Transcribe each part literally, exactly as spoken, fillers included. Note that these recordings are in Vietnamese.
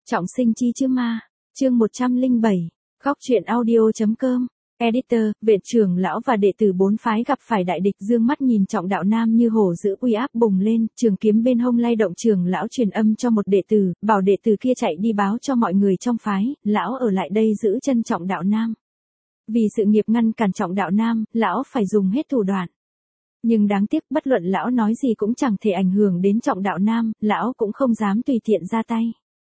Trọng sinh chi chứ ma, chương một trăm lẻ bảy, góc truyện audio.com, editor, viện trưởng lão và đệ tử bốn phái gặp phải đại địch dương mắt nhìn Trọng Đạo Nam như hổ dữ uy áp bùng lên, trường kiếm bên hông lay động trưởng lão truyền âm cho một đệ tử, bảo đệ tử kia chạy đi báo cho mọi người trong phái, lão ở lại đây giữ chân Trọng Đạo Nam. Vì sự nghiệp ngăn cản Trọng Đạo Nam, lão phải dùng hết thủ đoạn. Nhưng đáng tiếc bất luận lão nói gì cũng chẳng thể ảnh hưởng đến Trọng Đạo Nam, lão cũng không dám tùy tiện ra tay.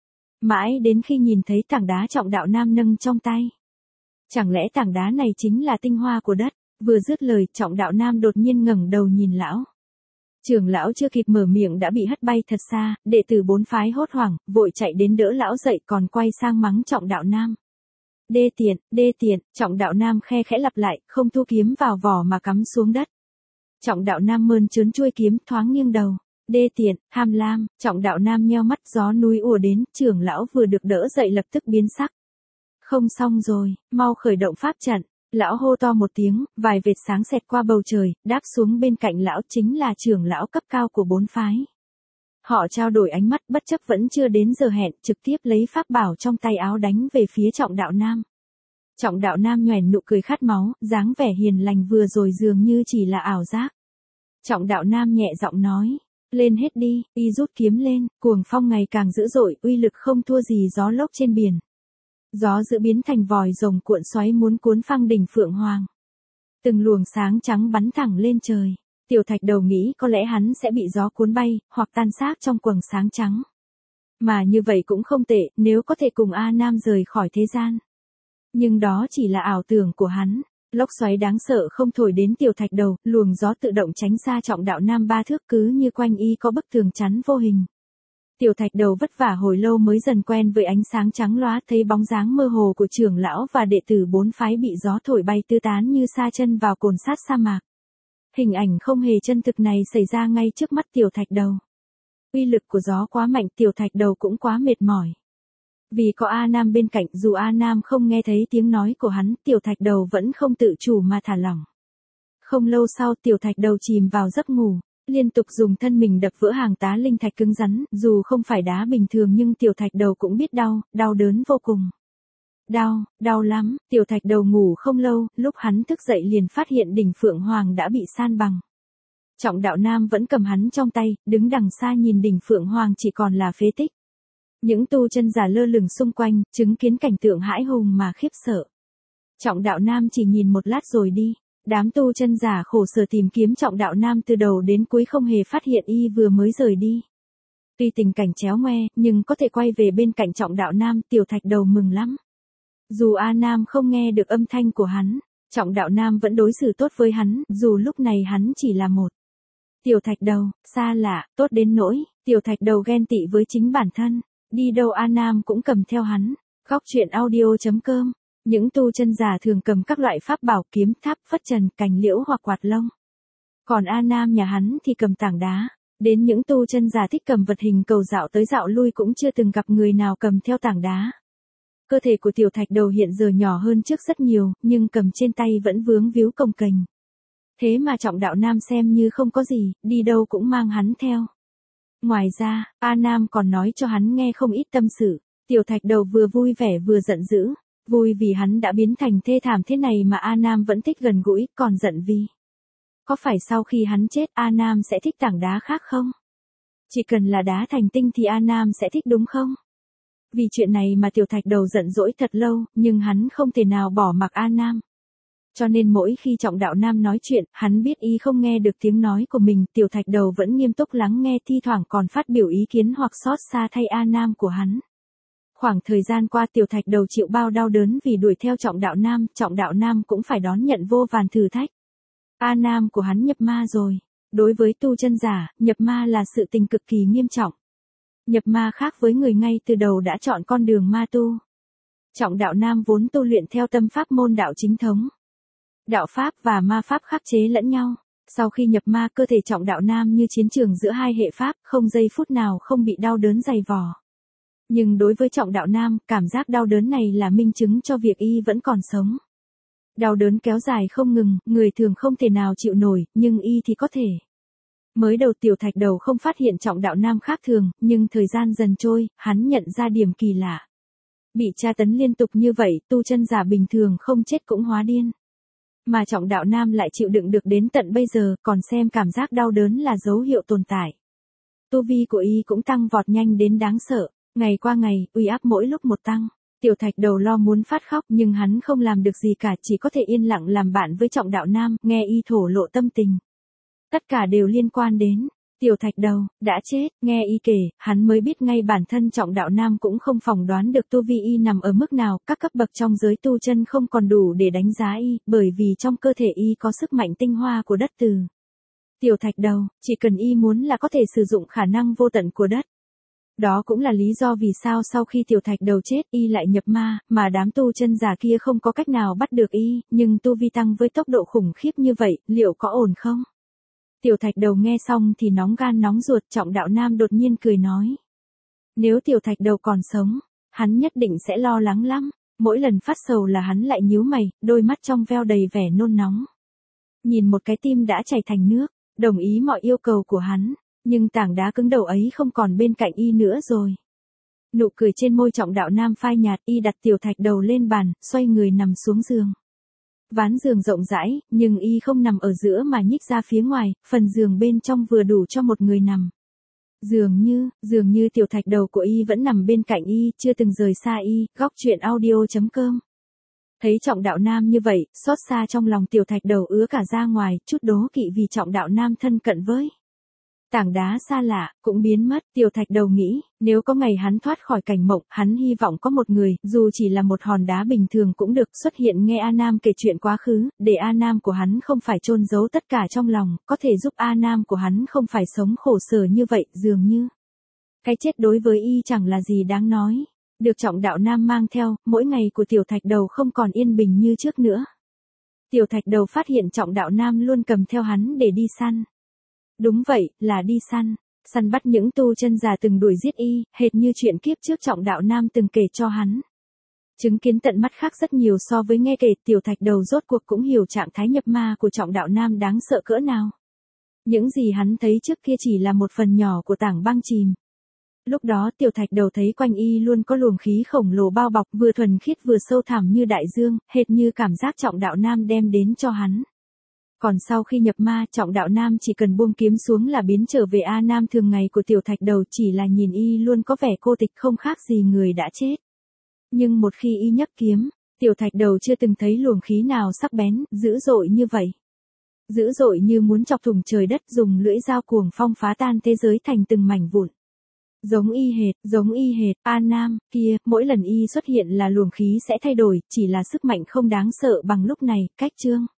Mãi đến khi nhìn thấy tảng đá Trọng Đạo Nam nâng trong tay. Chẳng lẽ tảng đá này chính là tinh hoa của đất? Vừa dứt lời, Trọng Đạo Nam đột nhiên ngẩng đầu nhìn lão. Trưởng lão chưa kịp mở miệng đã bị hất bay thật xa, đệ tử bốn phái hốt hoảng, vội chạy đến đỡ lão dậy còn quay sang mắng Trọng Đạo Nam. Đê tiện, đê tiện, Trọng Đạo Nam khe khẽ lặp lại, không thu kiếm vào vỏ mà cắm xuống đất. Trọng Đạo Nam mơn trớn chuôi kiếm thoáng nghiêng đầu. Đê tiện, tham lam, Trọng Đạo Nam nheo mắt gió núi ùa đến, trưởng lão vừa được đỡ dậy lập tức biến sắc. Không xong rồi, mau khởi động pháp trận, lão hô to một tiếng, vài vệt sáng xẹt qua bầu trời, đáp xuống bên cạnh lão chính là trưởng lão cấp cao của bốn phái. Họ trao đổi ánh mắt bất chấp vẫn chưa đến giờ hẹn, trực tiếp lấy pháp bảo trong tay áo đánh về phía Trọng Đạo Nam. Trọng Đạo Nam nhoẻn nụ cười khát máu, dáng vẻ hiền lành vừa rồi dường như chỉ là ảo giác. Trọng Đạo Nam nhẹ giọng nói. Lên hết đi, y rút kiếm lên, cuồng phong ngày càng dữ dội, uy lực không thua gì gió lốc trên biển. Gió dữ biến thành vòi rồng cuộn xoáy muốn cuốn phăng đỉnh Phượng Hoàng. Từng luồng sáng trắng bắn thẳng lên trời. Tiểu Thạch Đầu nghĩ có lẽ hắn sẽ bị gió cuốn bay, hoặc tan xác trong quầng sáng trắng. Mà như vậy cũng không tệ, nếu có thể cùng A Nam rời khỏi thế gian. Nhưng đó chỉ là ảo tưởng của hắn. Lốc xoáy đáng sợ không thổi đến Tiểu Thạch Đầu, luồng gió tự động tránh xa Trọng Đạo Nam ba thước cứ như quanh y có bức tường chắn vô hình. Tiểu Thạch Đầu vất vả hồi lâu mới dần quen với ánh sáng trắng lóa, thấy bóng dáng mơ hồ của trưởng lão và đệ tử bốn phái bị gió thổi bay tứ tán như sa chân vào cồn sát sa mạc. Hình ảnh không hề chân thực này xảy ra ngay trước mắt Tiểu Thạch Đầu. Uy lực của gió quá mạnh, Tiểu Thạch Đầu cũng quá mệt mỏi. Vì có A Nam bên cạnh, dù A Nam không nghe thấy tiếng nói của hắn, Tiểu Thạch Đầu vẫn không tự chủ mà thả lỏng. Không lâu sau, Tiểu Thạch Đầu chìm vào giấc ngủ, liên tục dùng thân mình đập vỡ hàng tá linh thạch cứng rắn, dù không phải đá bình thường nhưng Tiểu Thạch Đầu cũng biết đau, đau đớn vô cùng. Đau, đau lắm, Tiểu Thạch Đầu ngủ không lâu, lúc hắn thức dậy liền phát hiện đỉnh Phượng Hoàng đã bị san bằng. Trọng Đạo Nam vẫn cầm hắn trong tay, đứng đằng xa nhìn đỉnh Phượng Hoàng chỉ còn là phế tích. Những tu chân giả lơ lửng xung quanh, chứng kiến cảnh tượng hãi hùng mà khiếp sợ. Trọng Đạo Nam chỉ nhìn một lát rồi đi. Đám tu chân giả khổ sở tìm kiếm Trọng Đạo Nam từ đầu đến cuối không hề phát hiện y vừa mới rời đi. Tuy tình cảnh chéo ngoe, nhưng có thể quay về bên cạnh Trọng Đạo Nam, Tiểu Thạch Đầu mừng lắm. Dù A Nam không nghe được âm thanh của hắn, Trọng Đạo Nam vẫn đối xử tốt với hắn, dù lúc này hắn chỉ là một Tiểu Thạch Đầu, xa lạ, tốt đến nỗi, Tiểu Thạch Đầu ghen tị với chính bản thân. Đi đâu A Nam cũng cầm theo hắn. Góc truyện audio.com. Những tu chân giả thường cầm các loại pháp bảo kiếm tháp, phất trần, cành liễu hoặc quạt lông. Còn A Nam nhà hắn thì cầm tảng đá. Đến những tu chân giả thích cầm vật hình cầu dạo tới dạo lui cũng chưa từng gặp người nào cầm theo tảng đá. Cơ thể của Tiểu Thạch Đầu hiện giờ nhỏ hơn trước rất nhiều, nhưng cầm trên tay vẫn vướng víu cồng kềnh. Thế mà Trọng Đạo Nam xem như không có gì, đi đâu cũng mang hắn theo. Ngoài ra, A Nam còn nói cho hắn nghe không ít tâm sự. Tiểu Thạch Đầu vừa vui vẻ vừa giận dữ. Vui vì hắn đã biến thành thê thảm thế này mà A Nam vẫn thích gần gũi, còn giận vì. Có phải sau khi hắn chết A Nam sẽ thích tảng đá khác không? Chỉ cần là đá thành tinh thì A Nam sẽ thích đúng không? Vì chuyện này mà Tiểu Thạch Đầu giận dỗi thật lâu, nhưng hắn không thể nào bỏ mặc A Nam. Cho nên mỗi khi Trọng Đạo Nam nói chuyện, hắn biết y không nghe được tiếng nói của mình, Tiểu Thạch Đầu vẫn nghiêm túc lắng nghe, thi thoảng còn phát biểu ý kiến hoặc xót xa thay A Nam của hắn. Khoảng thời gian qua Tiểu Thạch Đầu chịu bao đau đớn vì đuổi theo Trọng Đạo Nam, Trọng Đạo Nam cũng phải đón nhận vô vàn thử thách. A Nam của hắn nhập ma rồi. Đối với tu chân giả, nhập ma là sự tình cực kỳ nghiêm trọng. Nhập ma khác với người ngay từ đầu đã chọn con đường ma tu. Trọng Đạo Nam vốn tu luyện theo tâm pháp môn đạo chính thống. Đạo pháp và ma pháp khắc chế lẫn nhau. Sau khi nhập ma, cơ thể Trọng Đạo Nam như chiến trường giữa hai hệ pháp, không giây phút nào không bị đau đớn dày vò. Nhưng đối với Trọng Đạo Nam, cảm giác đau đớn này là minh chứng cho việc y vẫn còn sống. Đau đớn kéo dài không ngừng, người thường không thể nào chịu nổi, nhưng y thì có thể. Mới đầu Tiểu Thạch Đầu không phát hiện Trọng Đạo Nam khác thường, nhưng thời gian dần trôi, hắn nhận ra điểm kỳ lạ. Bị tra tấn liên tục như vậy, tu chân giả bình thường không chết cũng hóa điên. Mà Trọng Đạo Nam lại chịu đựng được đến tận bây giờ, còn xem cảm giác đau đớn là dấu hiệu tồn tại. Tu vi của y cũng tăng vọt nhanh đến đáng sợ, ngày qua ngày, uy áp mỗi lúc một tăng. Tiểu Thạch Đầu lo muốn phát khóc nhưng hắn không làm được gì cả, chỉ có thể yên lặng làm bạn với Trọng Đạo Nam, nghe y thổ lộ tâm tình. Tất cả đều liên quan đến Tiểu Thạch Đầu, đã chết, nghe y kể, hắn mới biết ngay bản thân Trọng Đạo Nam cũng không phỏng đoán được tu vi y nằm ở mức nào, các cấp bậc trong giới tu chân không còn đủ để đánh giá y, bởi vì trong cơ thể y có sức mạnh tinh hoa của đất từ. Tiểu Thạch Đầu, chỉ cần y muốn là có thể sử dụng khả năng vô tận của đất. Đó cũng là lý do vì sao sau khi Tiểu Thạch Đầu chết y lại nhập ma, mà đám tu chân giả kia không có cách nào bắt được y, nhưng tu vi tăng với tốc độ khủng khiếp như vậy, liệu có ổn không? Tiểu Thạch Đầu nghe xong thì nóng gan nóng ruột, Trọng Đạo Nam đột nhiên cười nói. Nếu Tiểu Thạch Đầu còn sống, hắn nhất định sẽ lo lắng lắm, mỗi lần phát sầu là hắn lại nhíu mày, đôi mắt trong veo đầy vẻ nôn nóng. Nhìn một cái tim đã chảy thành nước, đồng ý mọi yêu cầu của hắn, nhưng tảng đá cứng đầu ấy không còn bên cạnh y nữa rồi. Nụ cười trên môi Trọng Đạo Nam phai nhạt, y đặt Tiểu Thạch Đầu lên bàn, xoay người nằm xuống giường. Ván giường rộng rãi, nhưng y không nằm ở giữa mà nhích ra phía ngoài, phần giường bên trong vừa đủ cho một người nằm. Dường như, dường như Tiểu Thạch Đầu của y vẫn nằm bên cạnh y, chưa từng rời xa y, góc truyện audio chấm com. Thấy Trọng Đạo Nam như vậy, xót xa trong lòng Tiểu Thạch Đầu ứa cả ra ngoài, chút đố kỵ vì Trọng Đạo Nam thân cận với tảng đá xa lạ, cũng biến mất. Tiểu Thạch Đầu nghĩ, nếu có ngày hắn thoát khỏi cảnh mộng, hắn hy vọng có một người, dù chỉ là một hòn đá bình thường cũng được, xuất hiện nghe A Nam kể chuyện quá khứ, để A Nam của hắn không phải chôn giấu tất cả trong lòng, có thể giúp A Nam của hắn không phải sống khổ sở như vậy, dường như cái chết đối với y chẳng là gì đáng nói. Được Trọng Đạo Nam mang theo, mỗi ngày của Tiểu Thạch Đầu không còn yên bình như trước nữa. Tiểu Thạch Đầu phát hiện Trọng Đạo Nam luôn cầm theo hắn để đi săn. Đúng vậy, là đi săn. Săn bắt những tu chân giả từng đuổi giết y, hệt như chuyện kiếp trước Trọng Đạo Nam từng kể cho hắn. Chứng kiến tận mắt khác rất nhiều so với nghe kể, Tiểu Thạch Đầu rốt cuộc cũng hiểu trạng thái nhập ma của Trọng Đạo Nam đáng sợ cỡ nào. Những gì hắn thấy trước kia chỉ là một phần nhỏ của tảng băng chìm. Lúc đó Tiểu Thạch Đầu thấy quanh y luôn có luồng khí khổng lồ bao bọc, vừa thuần khiết vừa sâu thẳm như đại dương, hệt như cảm giác Trọng Đạo Nam đem đến cho hắn. Còn sau khi nhập ma, Trọng Đạo Nam chỉ cần buông kiếm xuống là biến trở về A Nam thường ngày của Tiểu Thạch Đầu, chỉ là nhìn y luôn có vẻ cô tịch không khác gì người đã chết. Nhưng một khi y nhấc kiếm, Tiểu Thạch Đầu chưa từng thấy luồng khí nào sắc bén, dữ dội như vậy. Dữ dội như muốn chọc thủng trời đất, dùng lưỡi dao cuồng phong phá tan thế giới thành từng mảnh vụn. Giống y hệt, giống y hệt, A Nam, kia, mỗi lần y xuất hiện là luồng khí sẽ thay đổi, chỉ là sức mạnh không đáng sợ bằng lúc này, cách chương.